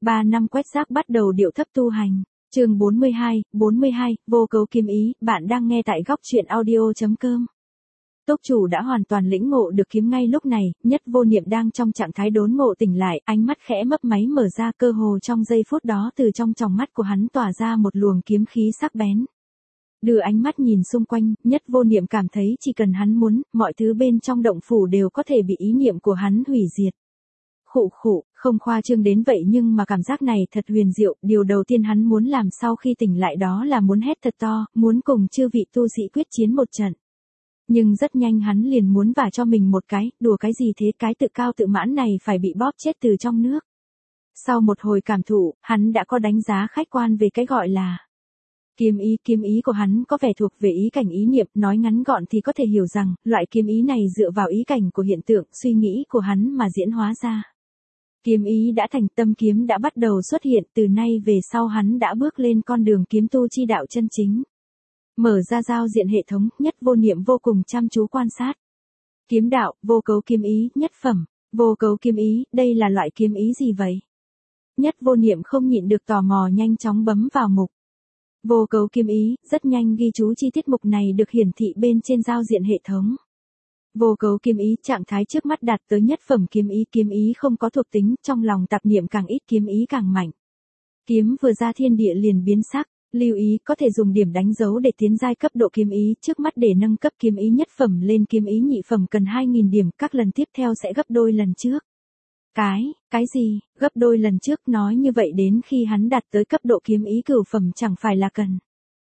3 năm quét rác bắt đầu điệu thấp tu hành. Chương 42, vô cấu kiếm ý, bạn đang nghe tại góc truyện audio.com. Túc chủ đã hoàn toàn lĩnh ngộ được kiếm ngay lúc này, Nhất Vô Niệm đang trong trạng thái đốn ngộ tỉnh lại, ánh mắt khẽ mấp máy mở ra, cơ hồ trong giây phút đó từ trong tròng mắt của hắn tỏa ra một luồng kiếm khí sắc bén. Đưa ánh mắt nhìn xung quanh, Nhất Vô Niệm cảm thấy chỉ cần hắn muốn, mọi thứ bên trong động phủ đều có thể bị ý niệm của hắn hủy diệt. Khụ, không khoa trương đến vậy nhưng mà cảm giác này thật huyền diệu, điều đầu tiên hắn muốn làm sau khi tỉnh lại đó là muốn hét thật to, muốn cùng chư vị tu sĩ quyết chiến một trận. Nhưng rất nhanh hắn liền muốn vả cho mình một cái, đùa cái gì thế, cái tự cao tự mãn này phải bị bóp chết từ trong nước. Sau một hồi cảm thụ, hắn đã có đánh giá khách quan về cái gọi là kiếm ý của hắn có vẻ thuộc về ý cảnh ý niệm, nói ngắn gọn thì có thể hiểu rằng, loại kiếm ý này dựa vào ý cảnh của hiện tượng, suy nghĩ của hắn mà diễn hóa ra. Kiếm ý đã thành, tâm kiếm đã bắt đầu xuất hiện, từ nay về sau hắn đã bước lên con đường kiếm tu chi đạo chân chính. Mở ra giao diện hệ thống, Nhất Vô Niệm vô cùng chăm chú quan sát. Kiếm đạo, vô cấu kiếm ý, nhất phẩm. Vô cấu kiếm ý, đây là loại kiếm ý gì vậy? Nhất Vô Niệm không nhịn được tò mò, nhanh chóng bấm vào mục vô cấu kiếm ý, rất nhanh ghi chú chi tiết mục này được hiển thị bên trên giao diện hệ thống. Vô cấu kiếm ý, trạng thái trước mắt đạt tới nhất phẩm kiếm ý không có thuộc tính, trong lòng tạp niệm càng ít kiếm ý càng mạnh. Kiếm vừa ra thiên địa liền biến sắc, lưu ý có thể dùng điểm đánh dấu để tiến giai cấp độ kiếm ý, trước mắt để nâng cấp kiếm ý nhất phẩm lên kiếm ý nhị phẩm cần 2000 điểm, các lần tiếp theo sẽ gấp đôi lần trước. Cái gì, gấp đôi lần trước, nói như vậy đến khi hắn đạt tới cấp độ kiếm ý cửu phẩm chẳng phải là cần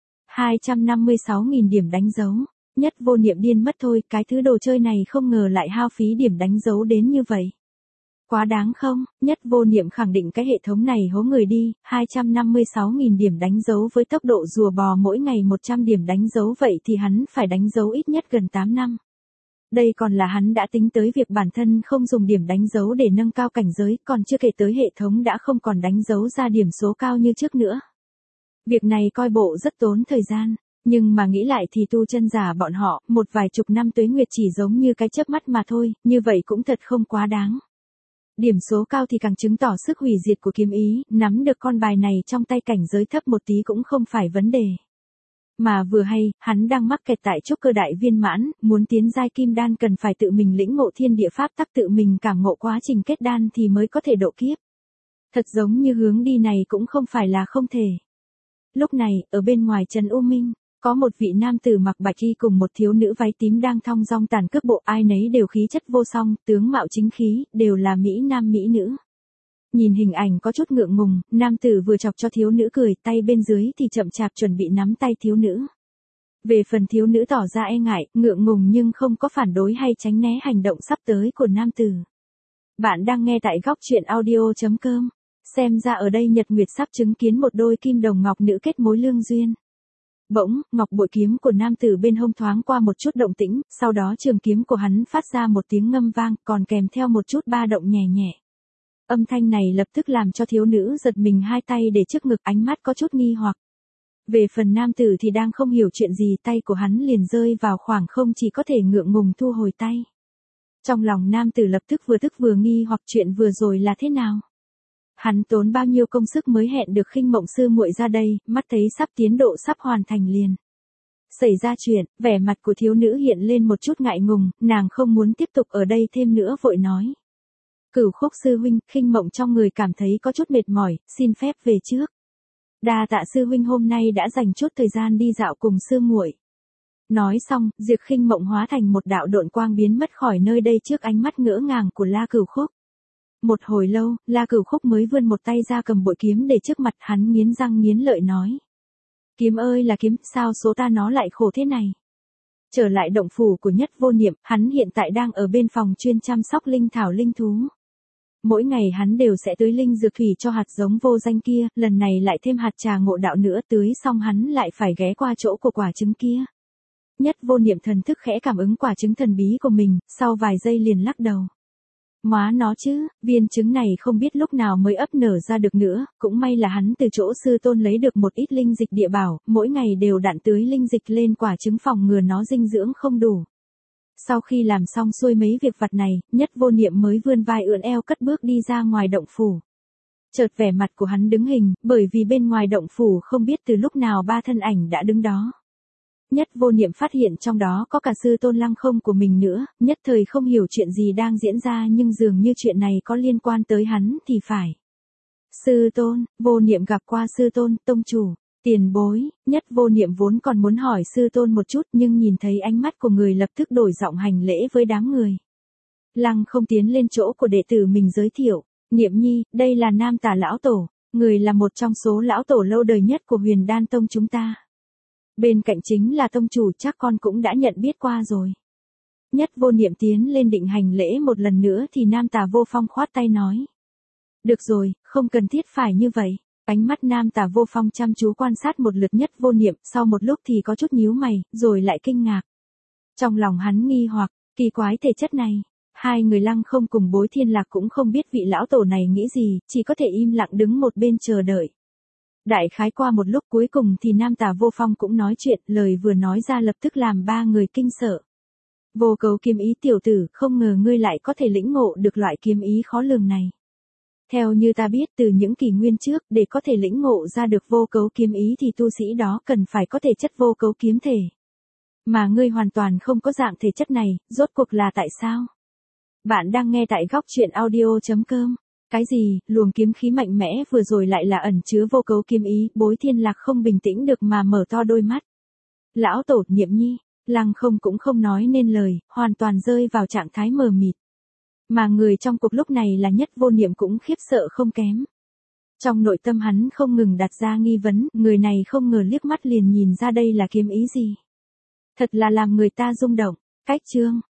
256.000 điểm đánh dấu. Nhất Vô Niệm điên mất thôi, cái thứ đồ chơi này không ngờ lại hao phí điểm đánh dấu đến như vậy. Quá đáng không? Nhất Vô Niệm khẳng định cái hệ thống này hố người đi, 256.000 điểm đánh dấu với tốc độ rùa bò mỗi ngày 100 điểm đánh dấu, vậy thì hắn phải đánh dấu ít nhất gần 8 năm. Đây còn là hắn đã tính tới việc bản thân không dùng điểm đánh dấu để nâng cao cảnh giới, còn chưa kể tới hệ thống đã không còn đánh dấu ra điểm số cao như trước nữa. Việc này coi bộ rất tốn thời gian. Nhưng mà nghĩ lại thì tu chân giả bọn họ, một vài chục năm tuế nguyệt chỉ giống như cái chớp mắt mà thôi, như vậy cũng thật không quá đáng. Điểm số cao thì càng chứng tỏ sức hủy diệt của kiếm ý, nắm được con bài này trong tay cảnh giới thấp một tí cũng không phải vấn đề. Mà vừa hay, hắn đang mắc kẹt tại trúc cơ đại viên mãn, muốn tiến giai kim đan cần phải tự mình lĩnh ngộ thiên địa pháp tắc, tự mình cảm ngộ quá trình kết đan thì mới có thể độ kiếp. Thật giống như hướng đi này cũng không phải là không thể. Lúc này, ở bên ngoài trấn U Minh, có một vị nam tử mặc bạch y cùng một thiếu nữ váy tím đang thong dong tàn cước bộ, ai nấy đều khí chất vô song, tướng mạo chính khí, đều là mỹ nam mỹ nữ. Nhìn hình ảnh có chút ngượng ngùng, nam tử vừa chọc cho thiếu nữ cười, tay bên dưới thì chậm chạp chuẩn bị nắm tay thiếu nữ. Về phần thiếu nữ tỏ ra e ngại, ngượng ngùng nhưng không có phản đối hay tránh né hành động sắp tới của nam tử. Bạn đang nghe tại góc truyện audio.com. Xem ra ở đây Nhật Nguyệt sắp chứng kiến một đôi kim đồng ngọc nữ kết mối lương duyên. Bỗng, ngọc bội kiếm của nam tử bên hông thoáng qua một chút động tĩnh, sau đó trường kiếm của hắn phát ra một tiếng ngâm vang, còn kèm theo một chút ba động nhẹ nhẹ. Âm thanh này lập tức làm cho thiếu nữ giật mình, hai tay để trước ngực, ánh mắt có chút nghi hoặc. Về phần nam tử thì đang không hiểu chuyện gì, tay của hắn liền rơi vào khoảng không, chỉ có thể ngượng ngùng thu hồi tay. Trong lòng nam tử lập tức vừa nghi hoặc chuyện vừa rồi là thế nào. Hắn tốn bao nhiêu công sức mới hẹn được Khinh Mộng sư muội ra đây, mắt thấy sắp tiến độ sắp hoàn thành liền. Xảy ra chuyện, vẻ mặt của thiếu nữ hiện lên một chút ngại ngùng, nàng không muốn tiếp tục ở đây thêm nữa, vội nói. Cửu Khúc sư huynh, Khinh Mộng trong người cảm thấy có chút mệt mỏi, xin phép về trước. Đa tạ sư huynh hôm nay đã dành chút thời gian đi dạo cùng sư muội. Nói xong, Diệp Khinh Mộng hóa thành một đạo độn quang biến mất khỏi nơi đây trước ánh mắt ngỡ ngàng của La Cửu Khúc. Một hồi lâu, La Cửu Khúc mới vươn một tay ra cầm bội kiếm để trước mặt hắn, nghiến răng nghiến lợi nói. Kiếm ơi là kiếm, sao số ta nó lại khổ thế này? Trở lại động phủ của Nhất Vô Niệm, hắn hiện tại đang ở bên phòng chuyên chăm sóc linh thảo linh thú. Mỗi ngày hắn đều sẽ tưới linh dược thủy cho hạt giống vô danh kia, lần này lại thêm hạt trà ngộ đạo nữa, tưới xong hắn lại phải ghé qua chỗ của quả trứng kia. Nhất Vô Niệm thần thức khẽ cảm ứng quả trứng thần bí của mình, sau vài giây liền lắc đầu. Móa nó chứ, viên trứng này không biết lúc nào mới ấp nở ra được nữa, cũng may là hắn từ chỗ sư tôn lấy được một ít linh dịch địa bảo, mỗi ngày đều đặn tưới linh dịch lên quả trứng phòng ngừa nó dinh dưỡng không đủ. Sau khi làm xong xuôi mấy việc vặt này, Nhất Vô Niệm mới vươn vai ưỡn eo cất bước đi ra ngoài động phủ. Chợt vẻ mặt của hắn đứng hình, bởi vì bên ngoài động phủ không biết từ lúc nào ba thân ảnh đã đứng đó. Nhất Vô Niệm phát hiện trong đó có cả sư tôn Lăng Không của mình nữa, nhất thời không hiểu chuyện gì đang diễn ra nhưng dường như chuyện này có liên quan tới hắn thì phải. Sư tôn, Vô Niệm gặp qua sư tôn, tông chủ, tiền bối, Nhất Vô Niệm vốn còn muốn hỏi sư tôn một chút nhưng nhìn thấy ánh mắt của người lập tức đổi giọng hành lễ với đám người. Lăng Không tiến lên chỗ của đệ tử mình giới thiệu, Niệm Nhi, đây là Nam Tả lão tổ, người là một trong số lão tổ lâu đời nhất của Huyền Đan Tông chúng ta. Bên cạnh chính là tông chủ, chắc con cũng đã nhận biết qua rồi. Nhất Vô Niệm tiến lên định hành lễ một lần nữa thì Nam Tả Vô Phong khoát tay nói. Được rồi, không cần thiết phải như vậy. Ánh mắt Nam Tả Vô Phong chăm chú quan sát một lượt Nhất Vô Niệm, sau một lúc thì có chút nhíu mày, rồi lại kinh ngạc. Trong lòng hắn nghi hoặc, kỳ quái thể chất này. Hai người Lăng Không cùng Bối Thiên Lạc cũng không biết vị lão tổ này nghĩ gì, chỉ có thể im lặng đứng một bên chờ đợi. Đại khái qua một lúc cuối cùng thì Nam Tả Vô Phong cũng nói chuyện, lời vừa nói ra lập tức làm ba người kinh sợ. Vô Cấu kiếm ý tiểu tử, không ngờ ngươi lại có thể lĩnh ngộ được loại kiếm ý khó lường này. Theo như ta biết từ những kỷ nguyên trước, để có thể lĩnh ngộ ra được vô cấu kiếm ý thì tu sĩ đó cần phải có thể chất vô cấu kiếm thể. Mà ngươi hoàn toàn không có dạng thể chất này, rốt cuộc là tại sao? Bạn đang nghe tại góc truyện audio.com. Cái gì, luồng kiếm khí mạnh mẽ vừa rồi lại là ẩn chứa vô cấu kiếm ý, Bối Thiên Lạc không bình tĩnh được mà mở to đôi mắt. Lão tổ, Niệm Nhi, Lăng Không cũng không nói nên lời, hoàn toàn rơi vào trạng thái mờ mịt. Mà người trong cuộc lúc này là Nhất Vô Niệm cũng khiếp sợ không kém. Trong nội tâm hắn không ngừng đặt ra nghi vấn, người này không ngờ liếc mắt liền nhìn ra đây là kiếm ý gì. Thật là làm người ta rung động. Cách chương